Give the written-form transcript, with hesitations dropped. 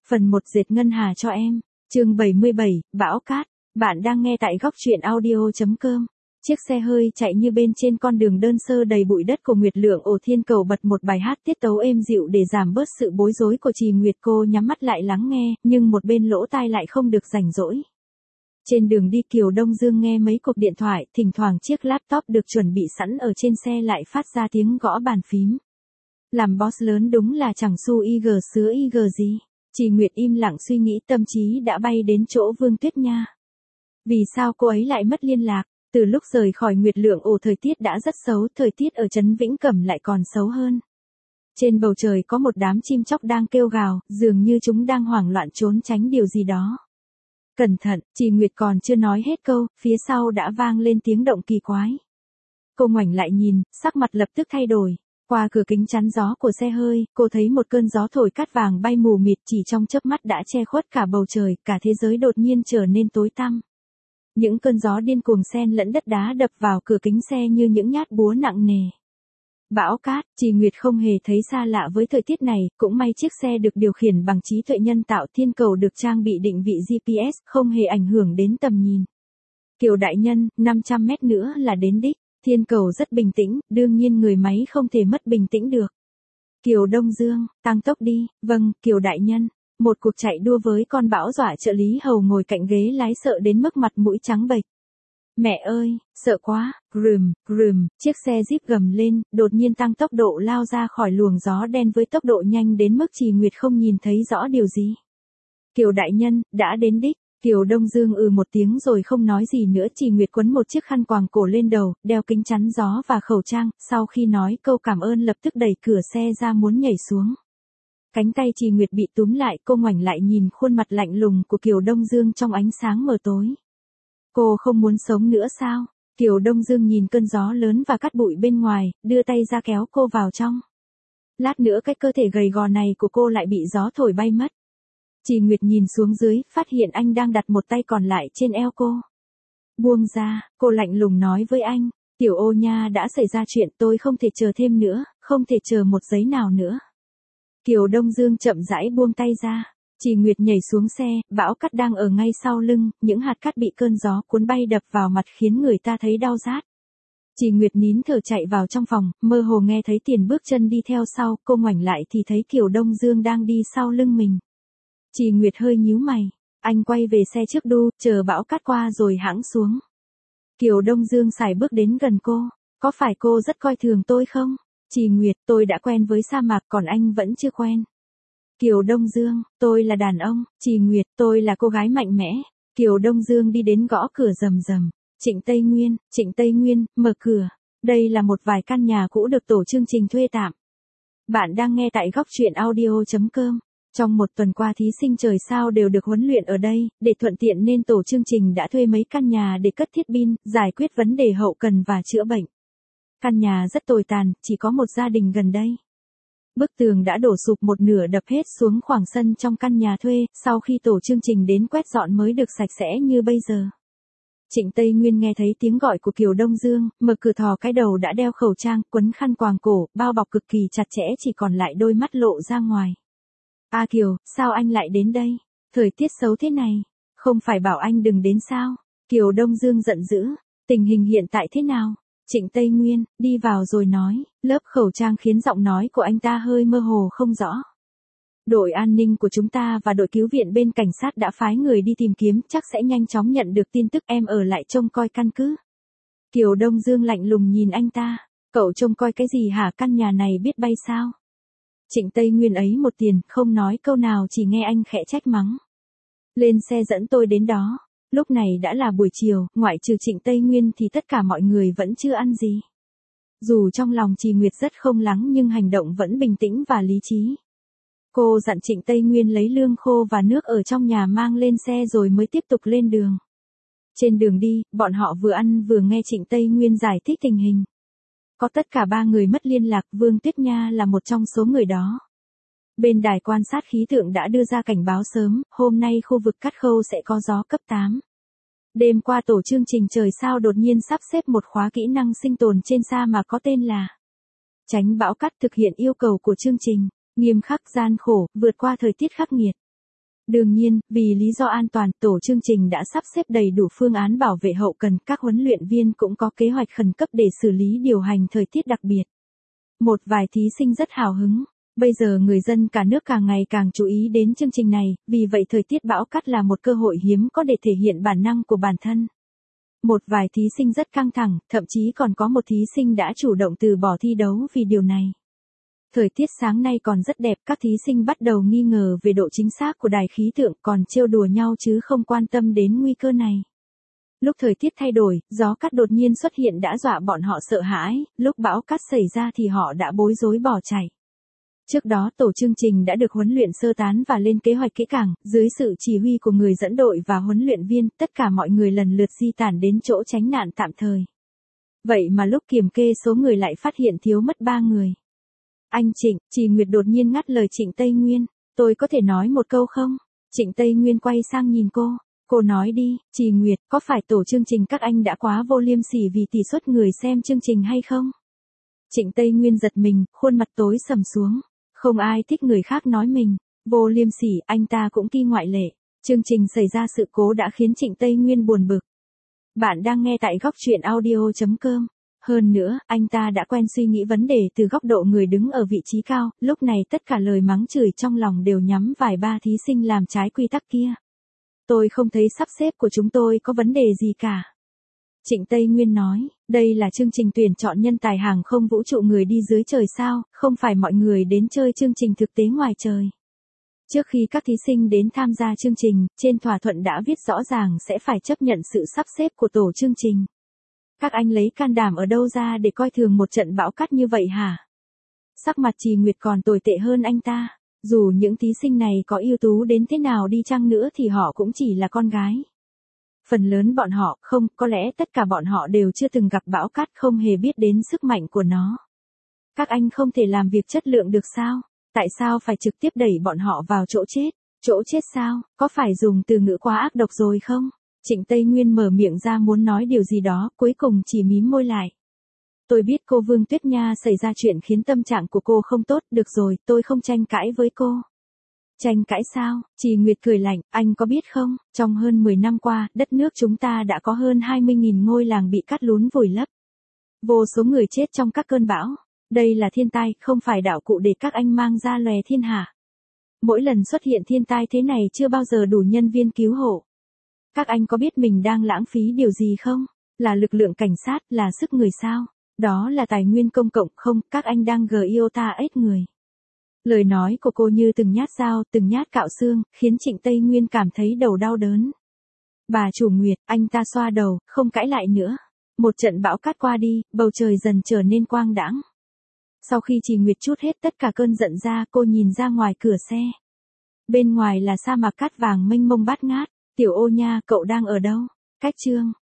Phần 1 dệt ngân hà cho em. Chương 77, bão cát. Bạn đang nghe tại góc truyện audio.com. Chiếc xe hơi chạy như bên trên con đường đơn sơ đầy bụi đất của Nguyệt Lượng Ổ Thiên Cầu bật một bài hát tiết tấu êm dịu để giảm bớt sự bối rối của Trì Nguyệt. Cô nhắm mắt lại lắng nghe, nhưng một bên lỗ tai lại không được rảnh rỗi. Trên đường đi Kiều Đông Dương nghe mấy cuộc điện thoại, thỉnh thoảng chiếc laptop được chuẩn bị sẵn ở trên xe lại phát ra tiếng gõ bàn phím. Làm boss lớn đúng là chẳng xu ig sứa ig gì. Trì Nguyệt im lặng suy nghĩ, tâm trí đã bay đến chỗ Vương Tuyết Nha. Vì sao cô ấy lại mất liên lạc? Từ lúc rời khỏi Nguyệt Lượng Ổ thời tiết đã rất xấu, thời tiết ở trấn Vĩnh Cẩm lại còn xấu hơn. Trên bầu trời có một đám chim chóc đang kêu gào, dường như chúng đang hoảng loạn trốn tránh điều gì đó. Cẩn thận, Trì Nguyệt còn chưa nói hết câu, phía sau đã vang lên tiếng động kỳ quái. Cô ngoảnh lại nhìn, sắc mặt lập tức thay đổi. Qua cửa kính chắn gió của xe hơi, cô thấy một cơn gió thổi cát vàng bay mù mịt, chỉ trong chớp mắt đã che khuất cả bầu trời, cả thế giới đột nhiên trở nên tối tăm. Những cơn gió điên cuồng xen lẫn đất đá đập vào cửa kính xe như những nhát búa nặng nề. Bão cát, Trì Nguyệt không hề thấy xa lạ với thời tiết này, cũng may chiếc xe được điều khiển bằng trí tuệ nhân tạo, Thiên Cầu được trang bị định vị GPS, không hề ảnh hưởng đến tầm nhìn. Kiều đại nhân, 500 mét nữa là đến đích. Thiên Cầu rất bình tĩnh, đương nhiên người máy không thể mất bình tĩnh được. Kiều Đông Dương, tăng tốc đi. Vâng, Kiều đại nhân. Một cuộc chạy đua với con bão dọa trợ lý hầu ngồi cạnh ghế lái sợ đến mức mặt mũi trắng bệch. Mẹ ơi, sợ quá. Rùm, chiếc xe Jeep gầm lên, đột nhiên tăng tốc độ lao ra khỏi luồng gió đen với tốc độ nhanh đến mức Trì Nguyệt không nhìn thấy rõ điều gì. Kiều đại nhân, đã đến đích. Kiều Đông Dương một tiếng rồi không nói gì nữa. Trì Nguyệt quấn một chiếc khăn quàng cổ lên đầu, đeo kính chắn gió và khẩu trang, sau khi nói câu cảm ơn lập tức đẩy cửa xe ra muốn nhảy xuống. Cánh tay Trì Nguyệt bị túm lại, cô ngoảnh lại nhìn khuôn mặt lạnh lùng của Kiều Đông Dương trong ánh sáng mờ tối. Cô không muốn sống nữa sao? Kiều Đông Dương nhìn cơn gió lớn và cát bụi bên ngoài, đưa tay ra kéo cô vào trong. Lát nữa cái cơ thể gầy gò này của cô lại bị gió thổi bay mất. Trì Nguyệt nhìn xuống dưới, phát hiện anh đang đặt một tay còn lại trên eo cô. Buông ra, cô lạnh lùng nói với anh. Tiểu Ô nha, đã xảy ra chuyện, tôi không thể chờ thêm nữa, không thể chờ một giây nào nữa. Kiều Đông Dương chậm rãi buông tay ra. Trì Nguyệt nhảy xuống xe, bão cát đang ở ngay sau lưng, những hạt cát bị cơn gió cuốn bay đập vào mặt khiến người ta thấy đau rát. Trì Nguyệt nín thở chạy vào trong phòng, mơ hồ nghe thấy tiếng bước chân đi theo sau, cô ngoảnh lại thì thấy Kiều Đông Dương đang đi sau lưng mình. Trì Nguyệt hơi nhíu mày, anh quay về xe trước đu, chờ bão cát qua rồi hãng xuống. Kiều Đông Dương sải bước đến gần cô, có phải cô rất coi thường tôi không? Trì Nguyệt, tôi đã quen với sa mạc còn anh vẫn chưa quen. Kiều Đông Dương, tôi là đàn ông. Trì Nguyệt, tôi là cô gái mạnh mẽ. Kiều Đông Dương đi đến gõ cửa rầm rầm. Trịnh Tây Nguyên, mở cửa. Đây là một vài căn nhà cũ được tổ chương trình thuê tạm. Bạn đang nghe tại góc truyện audio.com. Trong một tuần qua thí sinh trời sao đều được huấn luyện ở đây, để thuận tiện nên tổ chương trình đã thuê mấy căn nhà để cất thiết pin, giải quyết vấn đề hậu cần và chữa bệnh. Căn nhà rất tồi tàn, chỉ có một gia đình gần đây. Bức tường đã đổ sụp một nửa đập hết xuống khoảng sân trong căn nhà thuê, sau khi tổ chương trình đến quét dọn mới được sạch sẽ như bây giờ. Trịnh Tây Nguyên nghe thấy tiếng gọi của Kiều Đông Dương, mở cửa thò cái đầu đã đeo khẩu trang, quấn khăn quàng cổ, bao bọc cực kỳ chặt chẽ chỉ còn lại đôi mắt lộ ra ngoài. A Kiều, sao anh lại đến đây? Thời tiết xấu thế này, không phải bảo anh đừng đến sao? Kiều Đông Dương giận dữ, tình hình hiện tại thế nào? Trịnh Tây Nguyên, đi vào rồi nói, lớp khẩu trang khiến giọng nói của anh ta hơi mơ hồ không rõ. Đội an ninh của chúng ta và đội cứu viện bên cảnh sát đã phái người đi tìm kiếm, chắc sẽ nhanh chóng nhận được tin tức, em ở lại trông coi căn cứ. Kiều Đông Dương lạnh lùng nhìn anh ta, cậu trông coi cái gì hả, căn nhà này biết bay sao? Trịnh Tây Nguyên ấy một tiền, không nói câu nào chỉ nghe anh khẽ trách mắng. Lên xe dẫn tôi đến đó. Lúc này đã là buổi chiều, ngoại trừ Trịnh Tây Nguyên thì tất cả mọi người vẫn chưa ăn gì. Dù trong lòng Trì Nguyệt rất không lắng nhưng hành động vẫn bình tĩnh và lý trí. Cô dặn Trịnh Tây Nguyên lấy lương khô và nước ở trong nhà mang lên xe rồi mới tiếp tục lên đường. Trên đường đi, bọn họ vừa ăn vừa nghe Trịnh Tây Nguyên giải thích tình hình. Có tất cả 3 người mất liên lạc, Vương Tuyết Nha là một trong số người đó. Bên đài quan sát khí tượng đã đưa ra cảnh báo sớm, hôm nay khu vực Cát Khâu sẽ có gió cấp 8. Đêm qua tổ chương trình trời sao đột nhiên sắp xếp một khóa kỹ năng sinh tồn trên sa mạc có tên là Tránh bão cát, thực hiện yêu cầu của chương trình, nghiêm khắc gian khổ, vượt qua thời tiết khắc nghiệt. Đương nhiên, vì lý do an toàn, tổ chương trình đã sắp xếp đầy đủ phương án bảo vệ hậu cần, các huấn luyện viên cũng có kế hoạch khẩn cấp để xử lý điều hành thời tiết đặc biệt. Một vài thí sinh rất hào hứng. Bây giờ người dân cả nước càng ngày càng chú ý đến chương trình này, vì vậy thời tiết bão cát là một cơ hội hiếm có để thể hiện bản năng của bản thân. Một vài thí sinh rất căng thẳng, thậm chí còn có một thí sinh đã chủ động từ bỏ thi đấu vì điều này. Thời tiết sáng nay còn rất đẹp, các thí sinh bắt đầu nghi ngờ về độ chính xác của đài khí tượng, còn trêu đùa nhau chứ không quan tâm đến nguy cơ này. Lúc thời tiết thay đổi, gió cát đột nhiên xuất hiện đã dọa bọn họ sợ hãi, lúc bão cát xảy ra thì họ đã bối rối bỏ chạy. Trước đó tổ chương trình đã được huấn luyện sơ tán và lên kế hoạch kỹ càng, dưới sự chỉ huy của người dẫn đội và huấn luyện viên, tất cả mọi người lần lượt di tản đến chỗ tránh nạn tạm thời. Vậy mà lúc kiểm kê số người lại phát hiện thiếu mất 3 người. Anh Trịnh, chị Nguyệt đột nhiên ngắt lời Trịnh Tây Nguyên, tôi có thể nói một câu không? Trịnh Tây Nguyên quay sang nhìn cô nói đi, chị Nguyệt, có phải tổ chương trình các anh đã quá vô liêm sỉ vì tỷ suất người xem chương trình hay không? Trịnh Tây Nguyên giật mình, khuôn mặt tối sầm xuống. Không ai thích người khác nói mình vô liêm sỉ, anh ta cũng kỳ ngoại lệ. Chương trình xảy ra sự cố đã khiến Trịnh Tây Nguyên buồn bực. Bạn đang nghe tại góc truyện audio.com. Hơn nữa, anh ta đã quen suy nghĩ vấn đề từ góc độ người đứng ở vị trí cao, lúc này tất cả lời mắng chửi trong lòng đều nhắm vài ba thí sinh làm trái quy tắc kia. Tôi không thấy sắp xếp của chúng tôi có vấn đề gì cả. Trịnh Tây Nguyên nói, đây là chương trình tuyển chọn nhân tài hàng không vũ trụ người đi dưới trời sao, không phải mọi người đến chơi chương trình thực tế ngoài trời. Trước khi các thí sinh đến tham gia chương trình, trên thỏa thuận đã viết rõ ràng sẽ phải chấp nhận sự sắp xếp của tổ chương trình. Các anh lấy can đảm ở đâu ra để coi thường một trận bão cát như vậy hả? Sắc mặt chị Nguyệt còn tồi tệ hơn anh ta. Dù những thí sinh này có ưu tú đến thế nào đi chăng nữa thì họ cũng chỉ là con gái. Phần lớn bọn họ, không, có lẽ tất cả bọn họ đều chưa từng gặp bão cát, không hề biết đến sức mạnh của nó. Các anh không thể làm việc chất lượng được sao? Tại sao phải trực tiếp đẩy bọn họ vào chỗ chết? Chỗ chết sao? Có phải dùng từ ngữ quá ác độc rồi không? Trịnh Tây Nguyên mở miệng ra muốn nói điều gì đó, cuối cùng chỉ mím môi lại. Tôi biết cô Vương Tuyết Nha xảy ra chuyện khiến tâm trạng của cô không tốt, được rồi, tôi không tranh cãi với cô. Tranh cãi sao? Chị Nguyệt cười lạnh, anh có biết không, trong hơn 10 năm qua, đất nước chúng ta đã có hơn 20.000 ngôi làng bị cát lún vùi lấp. Vô số người chết trong các cơn bão. Đây là thiên tai, không phải đạo cụ để các anh mang ra lòe thiên hạ. Mỗi lần xuất hiện thiên tai thế này chưa bao giờ đủ nhân viên cứu hộ. Các anh có biết mình đang lãng phí điều gì không? Là lực lượng cảnh sát, là sức người sao? Đó là tài nguyên công cộng không, các anh đang giota ếch người. Lời nói của cô như từng nhát dao, từng nhát cạo xương, khiến Trịnh Tây Nguyên cảm thấy đầu đau đớn. Bà chủ Nguyệt, anh ta xoa đầu, không cãi lại nữa. Một trận bão cát qua đi, bầu trời dần trở nên quang đãng. Sau khi chị Nguyệt trút hết tất cả cơn giận ra, cô nhìn ra ngoài cửa xe. Bên ngoài là sa mạc cát vàng mênh mông bát ngát. Tiểu Ô nha, cậu đang ở đâu? Cách chương